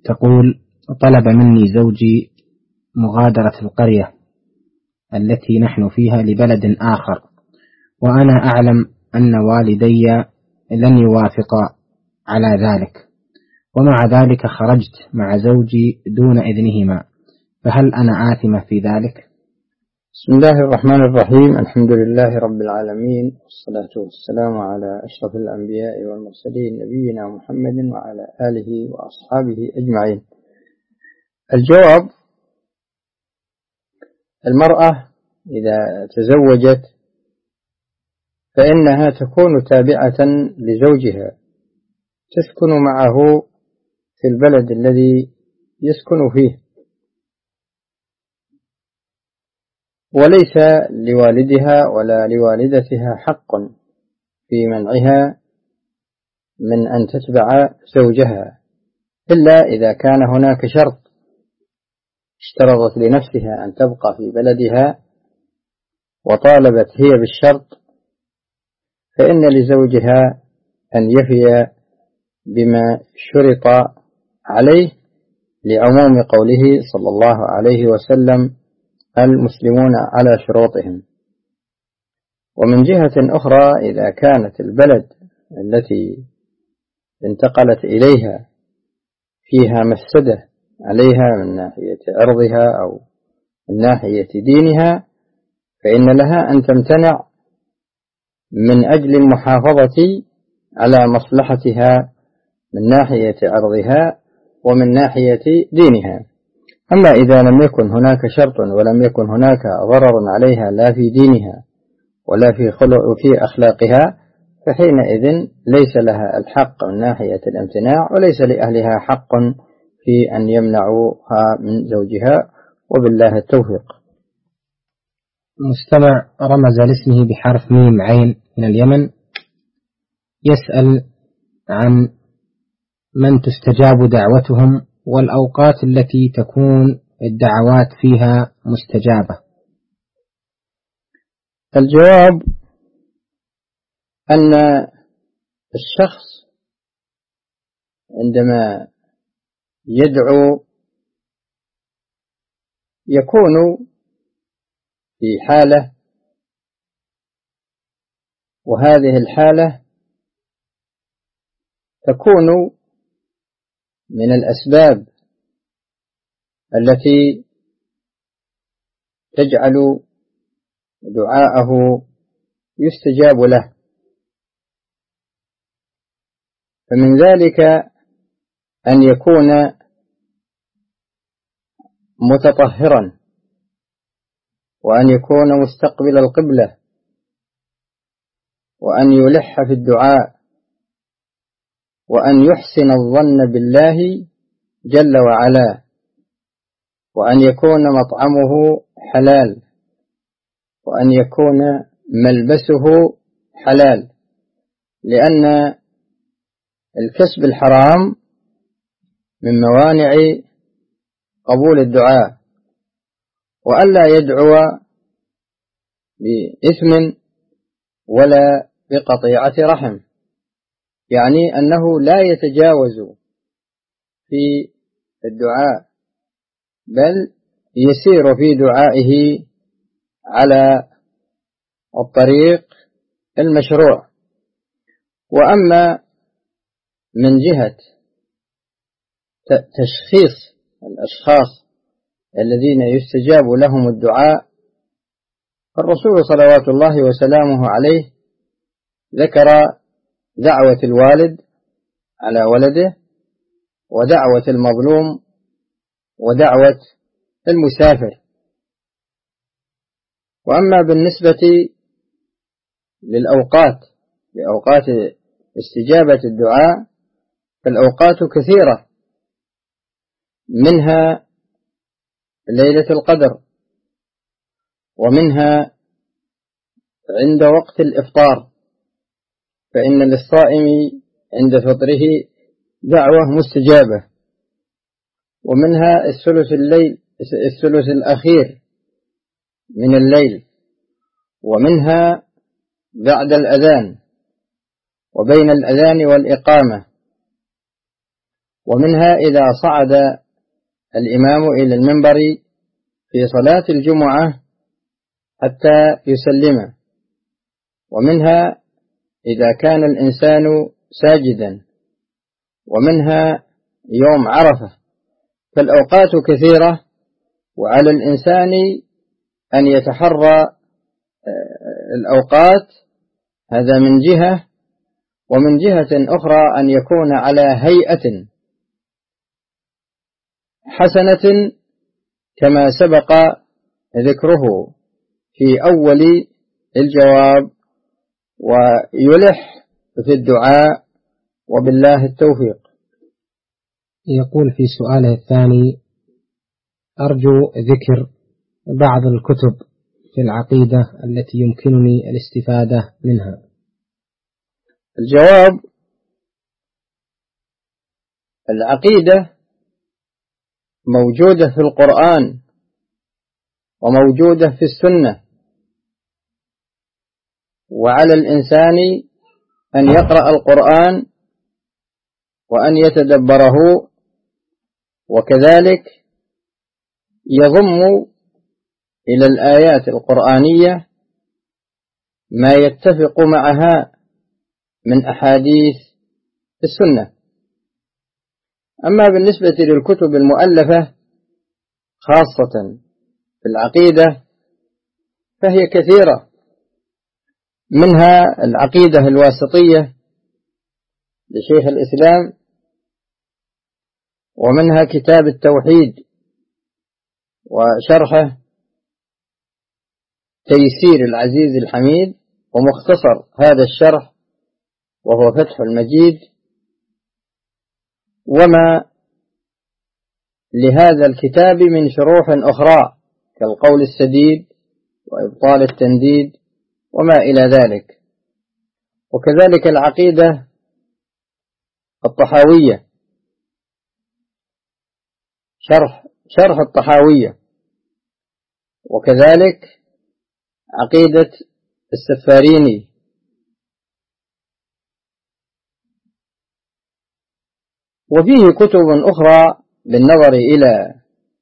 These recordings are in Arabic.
تقول: طلب مني زوجي مغادرة القرية التي نحن فيها لبلد آخر، وأنا أعلم أن والدي لن يوافقا على ذلك، ومع ذلك خرجت مع زوجي دون إذنهما، فهل أنا آثمة في ذلك؟ بسم الله الرحمن الرحيم. الحمد لله رب العالمين، والصلاة والسلام على أشرف الأنبياء والمرسلين نبينا محمد وعلى آله وأصحابه أجمعين. الجواب: المرأة إذا تزوجت فإنها تكون تابعة لزوجها، تسكن معه في البلد الذي يسكن فيه، وليس لوالدها ولا لوالدتها حق في منعها من أن تتبع زوجها، إلا إذا كان هناك شرط اشترطت لنفسها أن تبقى في بلدها وطالبت هي بالشرط، فإن لزوجها أن يفي بما شرط عليه، لعموم قوله صلى الله عليه وسلم: المسلمون على شروطهم. ومن جهة أخرى، إذا كانت البلد التي انتقلت إليها فيها مفسدة عليها من ناحية عرضها أو من ناحية دينها، فإن لها أن تمتنع من أجل المحافظة على مصلحتها من ناحية عرضها ومن ناحية دينها. أما إذا لم يكن هناك شرط ولم يكن هناك ضرر عليها لا في دينها ولا في أخلاقها، فحينئذ ليس لها الحق من ناحية الامتناع، وليس لأهلها حق في أن يمنعوها من زوجها، وبالله التوفيق. مستمع رمز لاسمه بحرف ميم عين من اليمن، يسأل عن من تستجاب دعوتهم والأوقات التي تكون الدعوات فيها مستجابة. الجواب: أن الشخص عندما يدعو يكون في حالة، وهذه الحالة تكون من الأسباب التي تجعل دعاءه يستجاب له، فمن ذلك أن يكون متطهرا، وأن يكون مستقبل القبلة، وأن يلح في الدعاء، وأن يحسن الظن بالله جل وعلا، وأن يكون مطعمه حلال، وأن يكون ملبسه حلال، لأن الكسب الحرام من موانع قبول الدعاء، وألا يدعو بإثم ولا بقطيعة رحم، يعني أنه لا يتجاوز في الدعاء، بل يسير في دعائه على الطريق المشروع. وأما من جهة تشخيص الأشخاص الذين يستجاب لهم الدعاء، الرسول صلوات الله وسلامه عليه ذكر دعوة الوالد على ولده، ودعوة المظلوم، ودعوة المسافر. وأما بالنسبة لأوقات استجابة الدعاء، فالأوقات كثيرة، منها ليلة القدر، ومنها عند وقت الإفطار، فإن للصائم عند فطره دعوة مستجابة، ومنها الثلث الأخير من الليل، ومنها بعد الأذان وبين الأذان والإقامة، ومنها إذا صعد الإمام إلى المنبر في صلاة الجمعة حتى يسلم، ومنها إذا كان الإنسان ساجدا، ومنها يوم عرفة. فالأوقات كثيرة، وعلى الإنسان أن يتحرى الأوقات، هذا من جهة، ومن جهة أخرى أن يكون على هيئة حسنة كما سبق ذكره في أول الجواب، ويلح في الدعاء، وبالله التوفيق. يقول في سؤاله الثاني: أرجو ذكر بعض الكتب في العقيدة التي يمكنني الاستفادة منها. الجواب: العقيدة موجودة في القرآن وموجودة في السنة، وعلى الإنسان أن يقرأ القرآن وأن يتدبره، وكذلك يضم إلى الآيات القرآنية ما يتفق معها من أحاديث السنة. أما بالنسبة للكتب المؤلفة خاصة في العقيدة فهي كثيرة، منها العقيدة الواسطية لشيخ الإسلام، ومنها كتاب التوحيد وشرحه تيسير العزيز الحميد، ومختصر هذا الشرح وهو فتح المجيد، وما لهذا الكتاب من شروح أخرى كالقول السديد وإبطال التنديد وما إلى ذلك. وكذلك العقيدة الطحاوية، شرح الطحاوية، وكذلك عقيدة السفاريني. وفيه كتب أخرى بالنظر إلى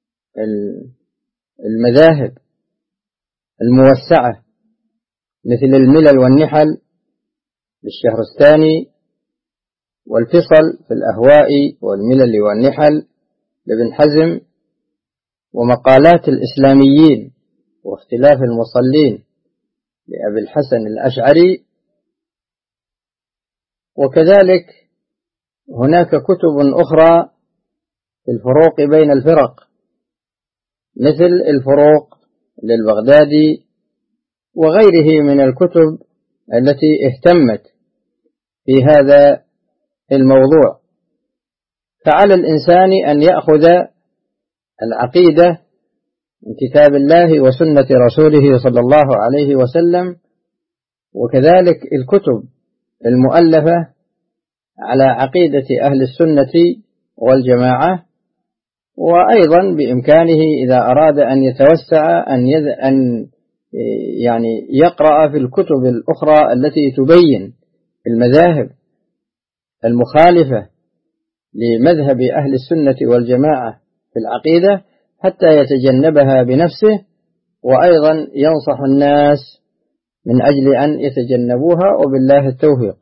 المذاهب الموسعة مثل الملل والنحل للشهرستاني، والفصل في الأهواء والملل والنحل لابن حزم، ومقالات الإسلاميين واختلاف المصلين لأبي الحسن الأشعري. وكذلك هناك كتب أخرى في الفروق بين الفرق مثل الفروق للبغدادي وغيره من الكتب التي اهتمت في هذا الموضوع. فعلى الإنسان أن يأخذ العقيدة من كتاب الله وسنة رسوله صلى الله عليه وسلم، وكذلك الكتب المؤلفة على عقيدة أهل السنة والجماعة. وأيضا بإمكانه إذا أراد أن يتوسع أن يعني يقرأ في الكتب الأخرى التي تبين المذاهب المخالفة لمذهب أهل السنة والجماعة في العقيدة حتى يتجنبها بنفسه، وأيضا ينصح الناس من أجل أن يتجنبوها، وبالله التوفيق.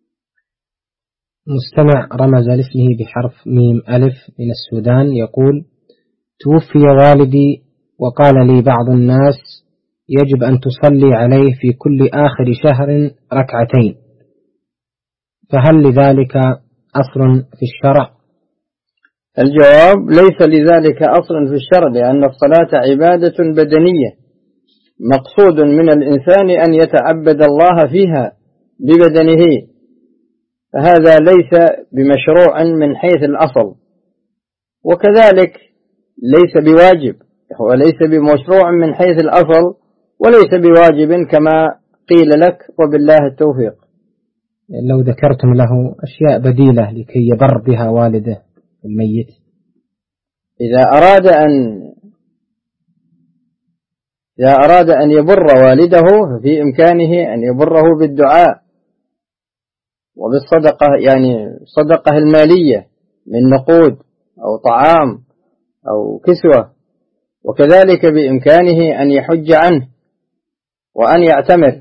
مستمع رمز لاسمه بحرف ميم ألف من السودان يقول: توفي والدي وقال لي بعض الناس يجب أن تصلي عليه في كل آخر شهر ركعتين، فهل لذلك أصل في الشرع؟ الجواب: ليس لذلك أصل في الشرع، لأن الصلاة عبادة بدنية مقصود من الإنسان أن يتعبد الله فيها ببدنه، فهذا ليس بمشروع من حيث الأصل، وكذلك ليس بواجب، هو ليس بمشروع من حيث الأصل وليس بواجب كما قيل لك، وبالله التوفيق. لو ذكرتم له أشياء بديلة لكي يبر بها والده الميت. إذا أراد أن يبر والده ففي إمكانه أن يبره بالدعاء وبالصدقة، يعني الصدقة المالية من نقود أو طعام أو كسوة، وكذلك بإمكانه أن يحج عنه وأن يعتمر.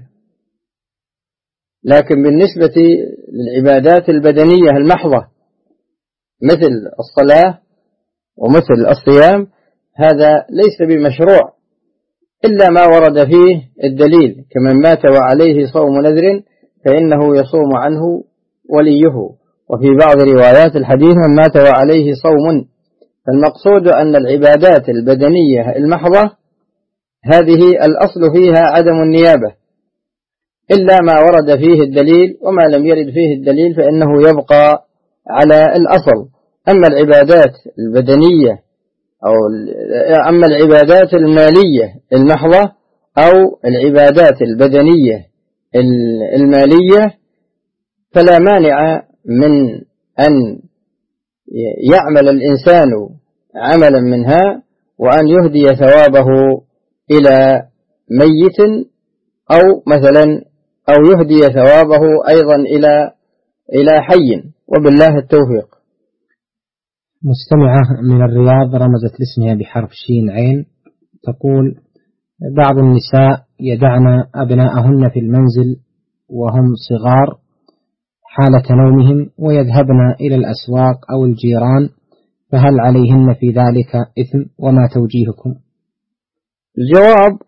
لكن بالنسبة للعبادات البدنية المحضة مثل الصلاة ومثل الصيام، هذا ليس بمشروع إلا ما ورد فيه الدليل، كمن مات وعليه صوم نذر فإنه يصوم عنه وليه. وفي بعض روايات الحديث من مات وعليه صوم. فالمقصود أن العبادات البدنية المحضة هذه الأصل فيها عدم النيابة إلا ما ورد فيه الدليل، وما لم يرد فيه الدليل فإنه يبقى على الأصل. أما العبادات البدنية أما العبادات المالية المحضة أو العبادات البدنية المالية فلا مانع من أن يعمل الإنسان عملا منها وأن يهدي ثوابه إلى ميت، أو مثلا أو يهدي ثوابه أيضا إلى حي، وبالله التوفيق. مستمعة من الرياض رمزت لاسمها بحرف شين عين، تقول: بعض النساء يدعن أبناءهن في المنزل وهم صغار حالة نومهم ويذهبن إلى الأسواق أو الجيران، فهل عليهن في ذلك إثم؟ وما توجيهكم؟ الجواب: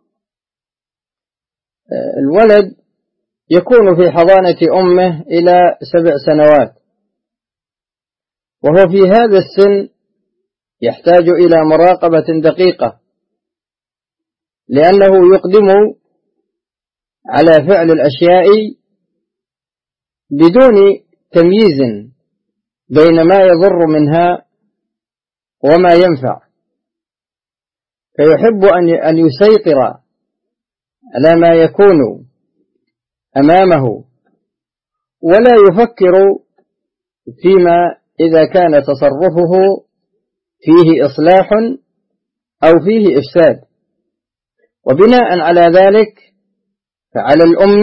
الولد يكون في حضانة أمه إلى 7 سنوات، وهو في هذا السن يحتاج إلى مراقبة دقيقة، لأنه يقدم على فعل الأشياء بدون تمييز بين ما يضر منها وما ينفع، فيحب أن يسيطر على ما يكون أمامه، ولا يفكر فيما إذا كان تصرفه فيه إصلاح أو فيه إفساد. وبناء على ذلك فعلى الأم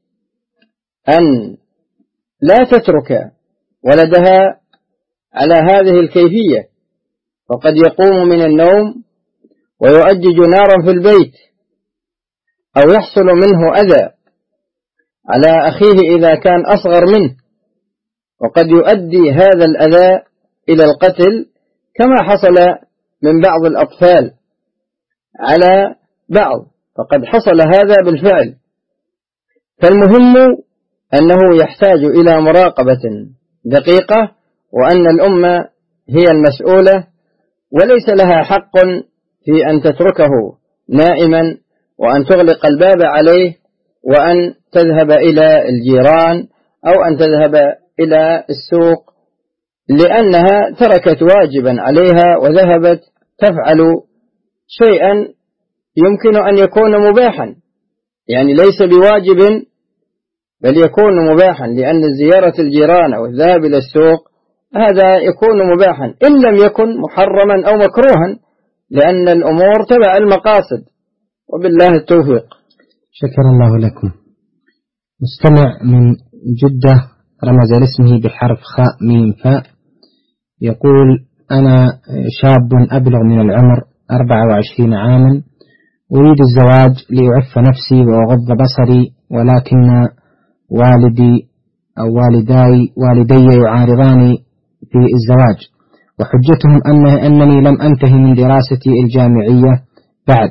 أن لا تترك ولدها على هذه الكيفية، وقد يقوم من النوم ويؤجج نارا في البيت، أو يحصل منه أذى على أخيه إذا كان أصغر منه، وقد يؤدي هذا الأذى إلى القتل، كما حصل من بعض الأطفال على بعض، فقد حصل هذا بالفعل. فالمهم أنه يحتاج إلى مراقبة دقيقة، وأن الأم هي المسؤولة، وليس لها حق في أن تتركه نائما وأن تغلق الباب عليه وأن تذهب إلى الجيران أو أن تذهب إلى السوق، لأنها تركت واجبا عليها وذهبت تفعل شيئا يمكن أن يكون مباحا، يعني ليس بواجب بل يكون مباحا، لأن زيارة الجيران أو الذهاب إلى السوق هذا يكون مباحا إن لم يكن محرما أو مكروها، لأن الأمور تبع المقاصد، وبالله التوفيق. شكر الله لكم. مستمع من جدة رمز لاسمه بحرف خاء ميم فاء، يقول: أنا شاب أبلغ من العمر 24 عاما، أريد الزواج لأعف نفسي وأغض بصري، ولكن والدي أو والدي يعارضاني في الزواج، وحجتهم أنني لم أنتهي من دراستي الجامعية بعد.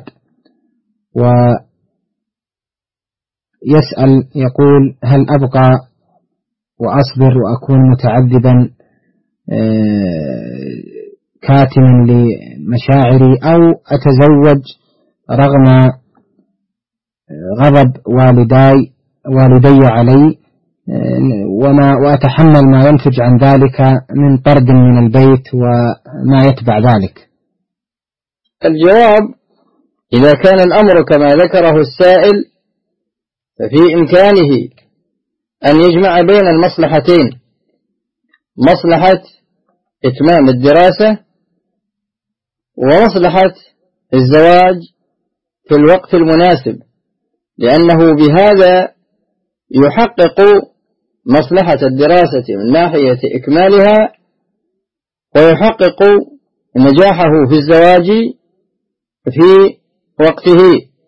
ويسأل يقول: هل أبقى وأصبر وأكون متعذبا كاتما لمشاعري، أو أتزوج رغم غضب والدي علي وأتحمل ما ينتج عن ذلك من طرد من البيت وما يتبع ذلك؟ الجواب: إذا كان الأمر كما ذكره السائل ففي إمكانه أن يجمع بين المصلحتين، مصلحة إتمام الدراسة ومصلحة الزواج في الوقت المناسب، لأنه بهذا يحقق مصلحة الدراسة من ناحية إكمالها، ويحقق نجاحه في الزواج في وقته،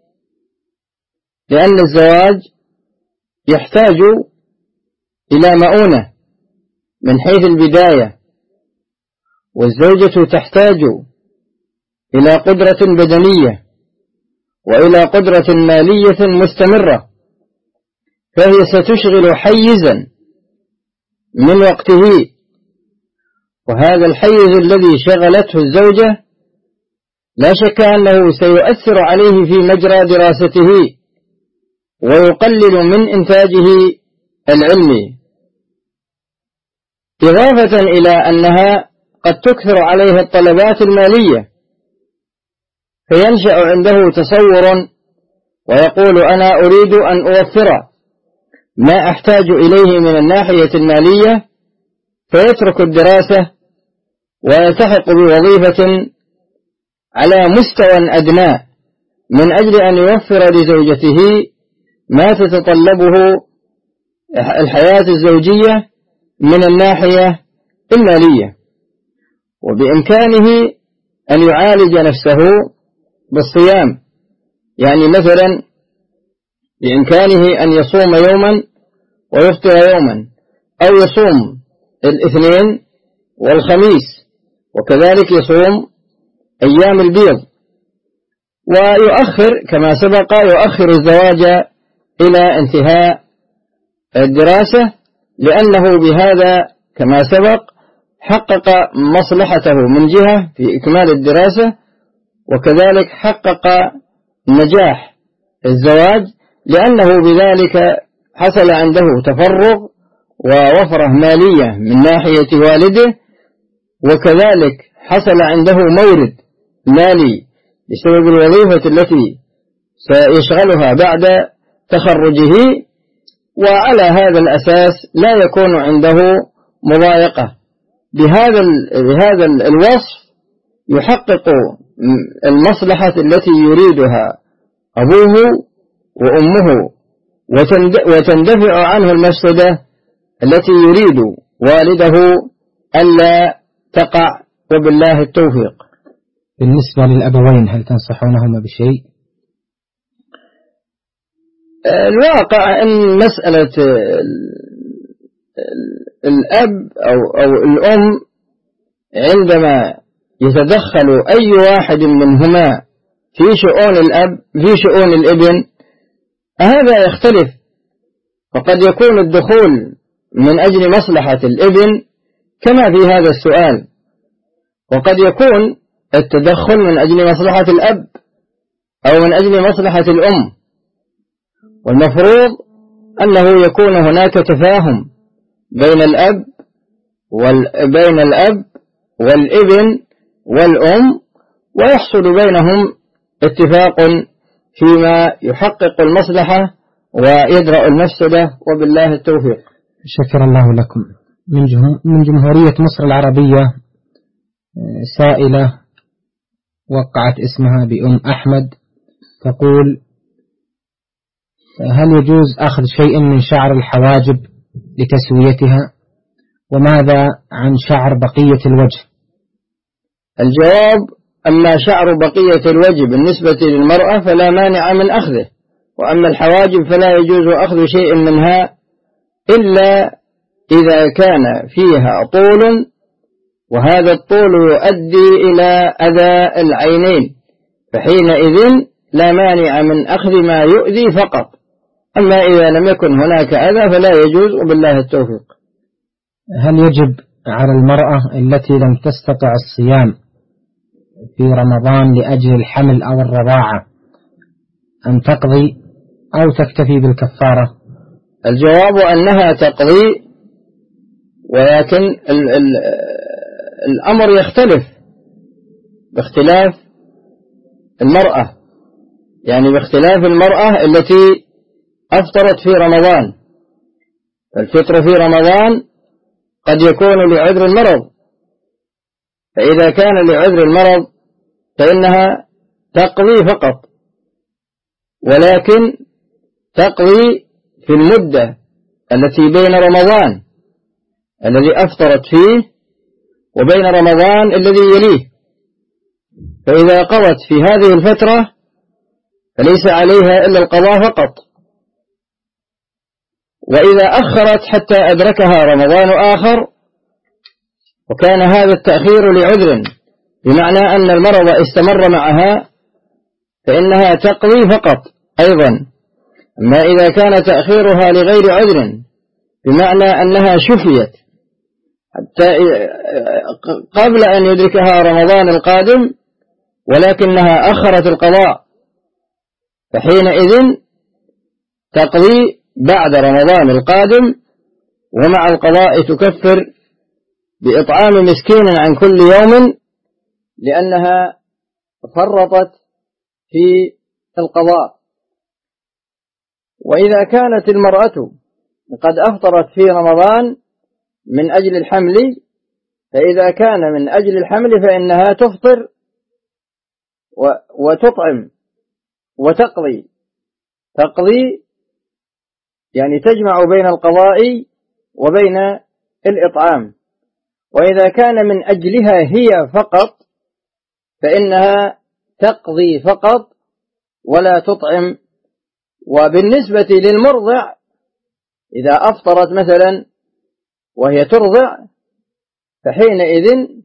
لأن الزواج يحتاج إلى مؤونة من حيث البداية، والزوجة تحتاج إلى قدرة بدنية وإلى قدرة مالية مستمرة، فهي ستشغل حيزا من وقته، وهذا الحيز الذي شغلته الزوجة لا شك أنه سيؤثر عليه في مجرى دراسته ويقلل من إنتاجه العلمي، إضافة إلى أنها قد تكثر عليه الطلبات المالية، فينشأ عنده تصور ويقول أنا أريد أن أوفر ما أحتاج إليه من الناحية المالية، فيترك الدراسة ويلتحق بوظيفة على مستوى أدنى من أجل أن يوفر لزوجته ما تتطلبه الحياة الزوجية من الناحية المالية. وبإمكانه أن يعالج نفسه بالصيام، يعني مثلا بإمكانه أن يصوم يوما ويفطر يوما، أو يصوم الاثنين والخميس، وكذلك يصوم أيام البيض، ويؤخر كما سبق يؤخر الزواج إلى انتهاء الدراسة، لأنه بهذا كما سبق حقق مصلحته من جهة في إكمال الدراسة، وكذلك حقق نجاح الزواج، لأنه بذلك حصل عنده تفرغ ووفرة مالية من ناحية والده، وكذلك حصل عنده مورد مالي بسبب الوظيفة التي سيشغلها بعد تخرجه، وعلى هذا الأساس لا يكون عنده مضايقة. بهذا الوصف يحقق المصلحة التي يريدها أبوه وأمه، وتندفع عنه المفسدة التي يريد والده ألا تقع، وبالله التوفيق. بالنسبة للأبوين هل تنصحونهما بشيء؟ الواقع أن مسألة الأب أو الأم عندما يتدخل أي واحد منهما في شؤون الأب في شؤون الابن هذا يختلف، فقد يكون الدخول من أجل مصلحة الابن كما في هذا السؤال، وقد يكون التدخل من أجل مصلحة الأب أو من أجل مصلحة الأم، والمفروض أنه يكون هناك تفاهم بين الأب والابن والأم، ويحصل بينهم اتفاق فيما يحقق المصلحة ويدرأ المفسدة، وبالله التوفيق. شكر الله لكم. من جمهورية مصر العربية سائلة وقعت اسمها بأم أحمد، تقول: هل يجوز أخذ شيء من شعر الحواجب لتسويتها؟ وماذا عن شعر بقية الوجه؟ الجواب: أما شعر بقية الوجه بالنسبة للمرأة فلا مانع من أخذه، وأما الحواجب فلا يجوز أخذ شيء منها إلا إذا كان فيها طول، وهذا الطول يؤدي إلى أذى العينين، فحينئذ لا مانع من أخذ ما يؤذي فقط، أما إذا لم يكن هناك أذى فلا يجوز، وبالله التوفيق. هل يجب على المرأة التي لم تستطع الصيام في رمضان لأجل الحمل أو الرضاعة أن تقضي أو تكتفي بالكفارة؟ الجواب أنها تقضي، ولكن الأمر يختلف باختلاف المرأة، يعني باختلاف المرأة التي أفطرت في رمضان. الفطر في رمضان قد يكون لعذر المرض، فإذا كان لعذر المرض فإنها تقضي فقط، ولكن تقضي في المدة التي بين رمضان الذي أفطرت فيه وبين رمضان الذي يليه، فإذا قضت في هذه الفترة فليس عليها إلا القضاء فقط، وإذا أخرت حتى أدركها رمضان آخر وكان هذا التأخير لعذر، بمعنى أن المرض استمر معها، فإنها تقضي فقط أيضا. أما إذا كان تأخيرها لغير عذر، بمعنى أنها شفيت حتى قبل أن يدركها رمضان القادم ولكنها أخرت القضاء، فحينئذ تقضي بعد رمضان القادم، ومع القضاء تكفر بإطعام مسكين عن كل يوم، لأنها فرطت في القضاء. وإذا كانت المرأة قد أفطرت في رمضان من أجل الحمل، فإذا كان من أجل الحمل فإنها تفطر وتطعم وتقضي، يعني تجمع بين القضاء وبين الإطعام. وإذا كان من أجلها هي فقط فإنها تقضي فقط ولا تطعم. وبالنسبة للمرضع إذا أفطرت مثلا وهي ترضع فحينئذ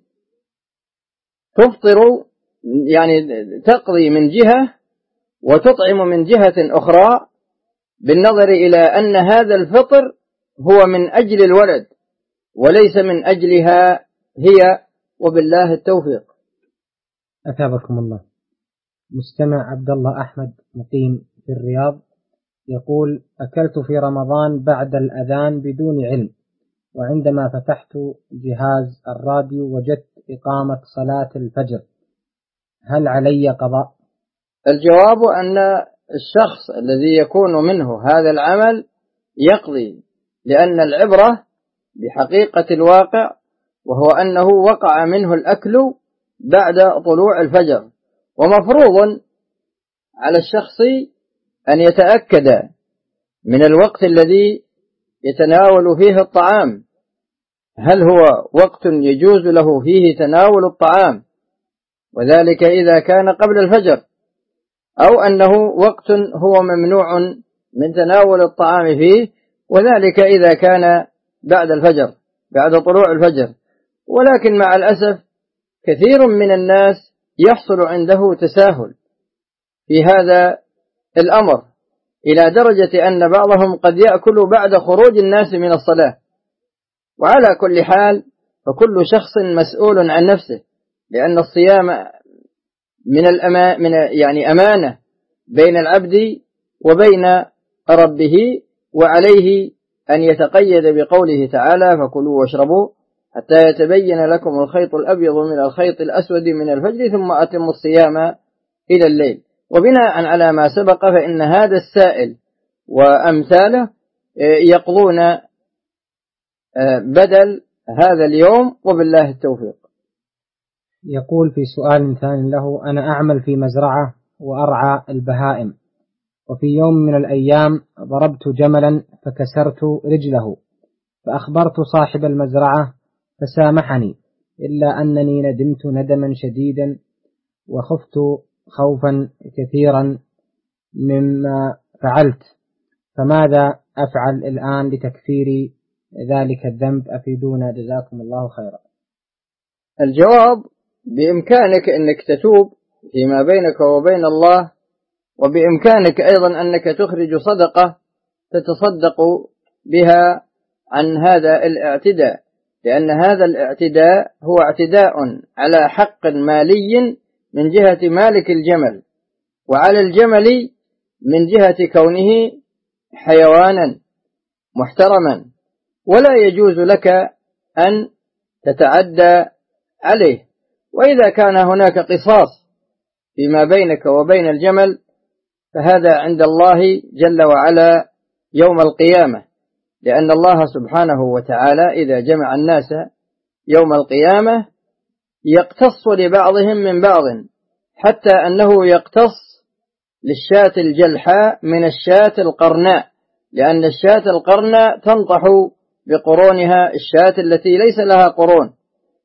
تفطر، يعني تقضي من جهة وتطعم من جهة أخرى، بالنظر إلى أن هذا الفطر هو من أجل الولد وليس من أجلها هي، وبالله التوفيق. أثابكم الله. مستمع عبد الله أحمد مقيم في الرياض يقول: أكلت في رمضان بعد الأذان بدون علم، وعندما فتحت جهاز الراديو وجدت إقامة صلاة الفجر، هل علي قضاء؟ الجواب أن الشخص الذي يكون منه هذا العمل يقضي، لأن العبرة بحقيقة الواقع، وهو أنه وقع منه الأكل بعد طلوع الفجر، ومفروض على الشخص أن يتأكد من الوقت الذي يتناول فيه الطعام، هل هو وقت يجوز له فيه تناول الطعام، وذلك إذا كان قبل الفجر، أو أنه وقت هو ممنوع من تناول الطعام فيه، وذلك إذا كان بعد الفجر، بعد طلوع الفجر. ولكن مع الأسف كثير من الناس يحصل عنده تساهل في هذا الأمر، إلى درجة أن بعضهم قد يأكل بعد خروج الناس من الصلاة. وعلى كل حال فكل شخص مسؤول عن نفسه، لأن الصيام يعني أمانة بين العبد وبين ربه، وعليه أن يتقيد بقوله تعالى: فكلوا واشربوا حتى يتبين لكم الخيط الأبيض من الخيط الأسود من الفجر ثم أتموا الصيام إلى الليل. وبناء على ما سبق فإن هذا السائل وأمثاله يقضون بدل هذا اليوم، وبالله التوفيق. يقول في سؤال ثاني له: أنا أعمل في مزرعة وأرعى البهائم، وفي يوم من الأيام ضربت جملا فكسرت رجله، فأخبرت صاحب المزرعة فسامحني، إلا أنني ندمت ندما شديدا وخفت خوفا كثيرا مما فعلت، فماذا أفعل الآن لتكفير ذلك الذنب؟ أفيدونا جزاكم الله خيرا. الجواب: بإمكانك أنك تتوب فيما بينك وبين الله، وبإمكانك أيضا أنك تخرج صدقة تتصدق بها عن هذا الاعتداء، لأن هذا الاعتداء هو اعتداء على حق مالي من جهة مالك الجمل، وعلى الجمل من جهة كونه حيوانا محترما، ولا يجوز لك أن تتعدى عليه. وإذا كان هناك قصاص فيما بينك وبين الجمل فهذا عند الله جل وعلا يوم القيامة، لأن الله سبحانه وتعالى إذا جمع الناس يوم القيامة يقتص لبعضهم من بعض، حتى أنه يقتص للشاة الجلحاء من الشاة القرناء، لأن الشاة القرناء تنطح بقرونها الشاة التي ليس لها قرون،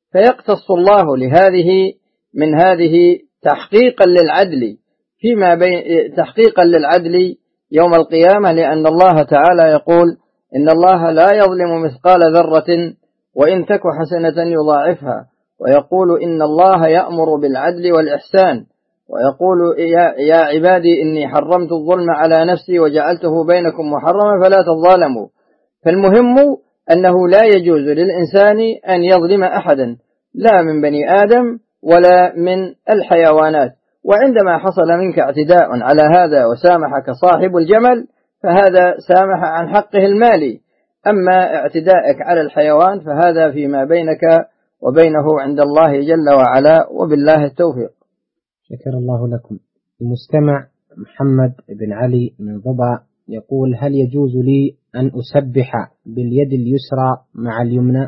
فيقتص الله من هذه تحقيقا للعدل تحقيقا للعدل يوم القيامة، لأن الله تعالى يقول: إن الله لا يظلم مثقال ذرة وإن تك حسنة يضاعفها، ويقول: إن الله يأمر بالعدل والإحسان، ويقول: يا عبادي إني حرمت الظلم على نفسي وجعلته بينكم محرما فلا تظالموا. فالمهم أنه لا يجوز للإنسان أن يظلم أحدا، لا من بني آدم ولا من الحيوانات. وعندما حصل منك اعتداء على هذا وسامحك صاحب الجمل فهذا سامح عن حقه المالي، أما اعتدائك على الحيوان فهذا فيما بينك وبينه عند الله جل وعلا، وبالله التوفيق. شكر الله لكم. المستمع محمد بن علي من ضبع يقول: هل يجوز لي أن أسبح باليد اليسرى مع اليمنى؟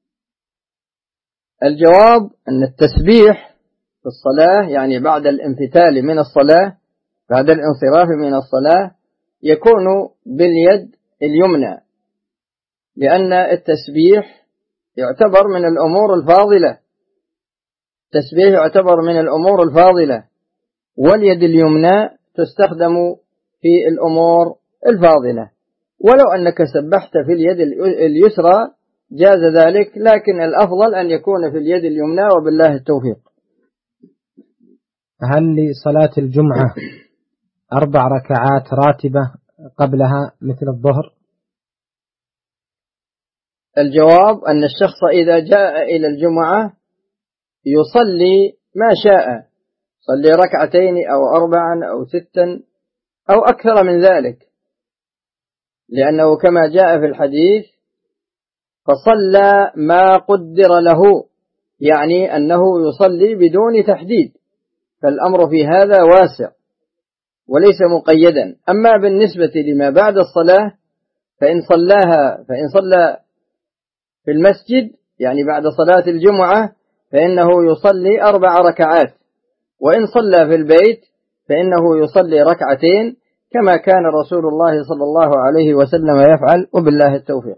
الجواب أن التسبيح في الصلاة، يعني بعد الانفتال من الصلاة، بعد الانصراف من الصلاة، يكون باليد اليمنى، لأن التسبيح يعتبر من الأمور الفاضلة. التسبيح يعتبر من الأمور الفاضلة، واليد اليمنى تستخدم في الأمور الفاضلة. ولو أنك سبحت في اليد اليسرى جاز ذلك، لكن الأفضل أن يكون في اليد اليمنى، وبالله التوفيق. هل لصلاة الجمعة 4 ركعات راتبة قبلها مثل الظهر؟ الجواب أن الشخص إذا جاء إلى الجمعة يصلي ما شاء، صلي 2 أو 4 أو 6 أو أكثر من ذلك، لأنه كما جاء في الحديث: فصلى ما قدر له، يعني أنه يصلي بدون تحديد. فالأمر في هذا واسع وليس مقيدا. أما بالنسبة لما بعد الصلاة فإن صلى في المسجد، يعني بعد صلاة الجمعة، فإنه يصلي 4 ركعات، وإن صلى في البيت فإنه يصلي 2 كما كان رسول الله صلى الله عليه وسلم يفعل، وبالله التوفيق.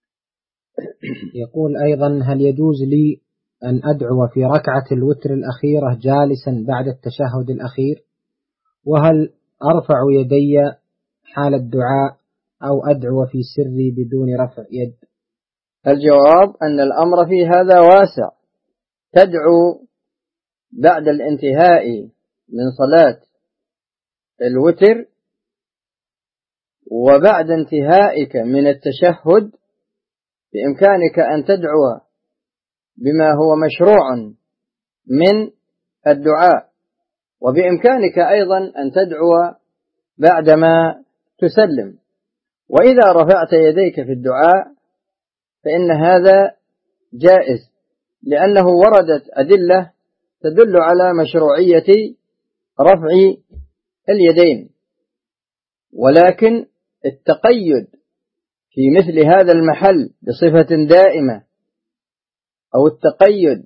يقول أيضا: هل يجوز لي أن أدعو في ركعة الوتر الأخيرة جالسا بعد التشهد الأخير؟ وهل أرفع يدي حال الدعاء أو أدعو في سري بدون رفع يد؟ الجواب أن الأمر في هذا واسع. تدعو بعد الانتهاء من صلاة الوتر، وبعد انتهائك من التشهد بإمكانك أن تدعو بما هو مشروع من الدعاء، وبإمكانك أيضا أن تدعو بعدما تسلم. وإذا رفعت يديك في الدعاء فإن هذا جائز، لأنه وردت أدلة تدل على مشروعية رفع اليدين، ولكن التقيد في مثل هذا المحل بصفة دائمة، أو التقيد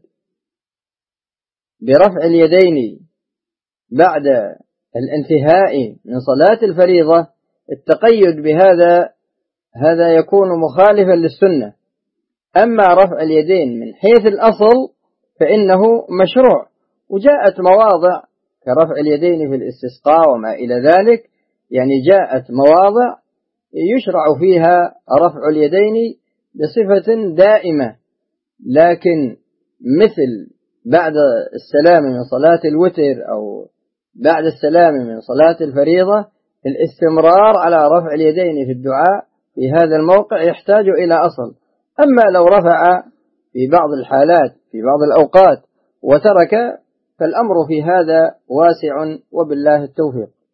برفع اليدين بعد الانتهاء من صلاة الفريضة، التقيد هذا يكون مخالفا للسنة. أما رفع اليدين من حيث الأصل فإنه مشروع، وجاءت مواضع كرفع اليدين في الاستسقاء وما إلى ذلك، يعني جاءت مواضع يشرع فيها رفع اليدين بصفة دائمة. لكن مثل بعد السلام من صلاة الوتر أو بعد السلام من صلاة الفريضة، الاستمرار على رفع اليدين في الدعاء في هذا الموقع يحتاج إلى أصل. أما لو رفع في بعض الحالات في بعض الأوقات وترك، فالأمر في هذا واسع، وبالله التوفيق.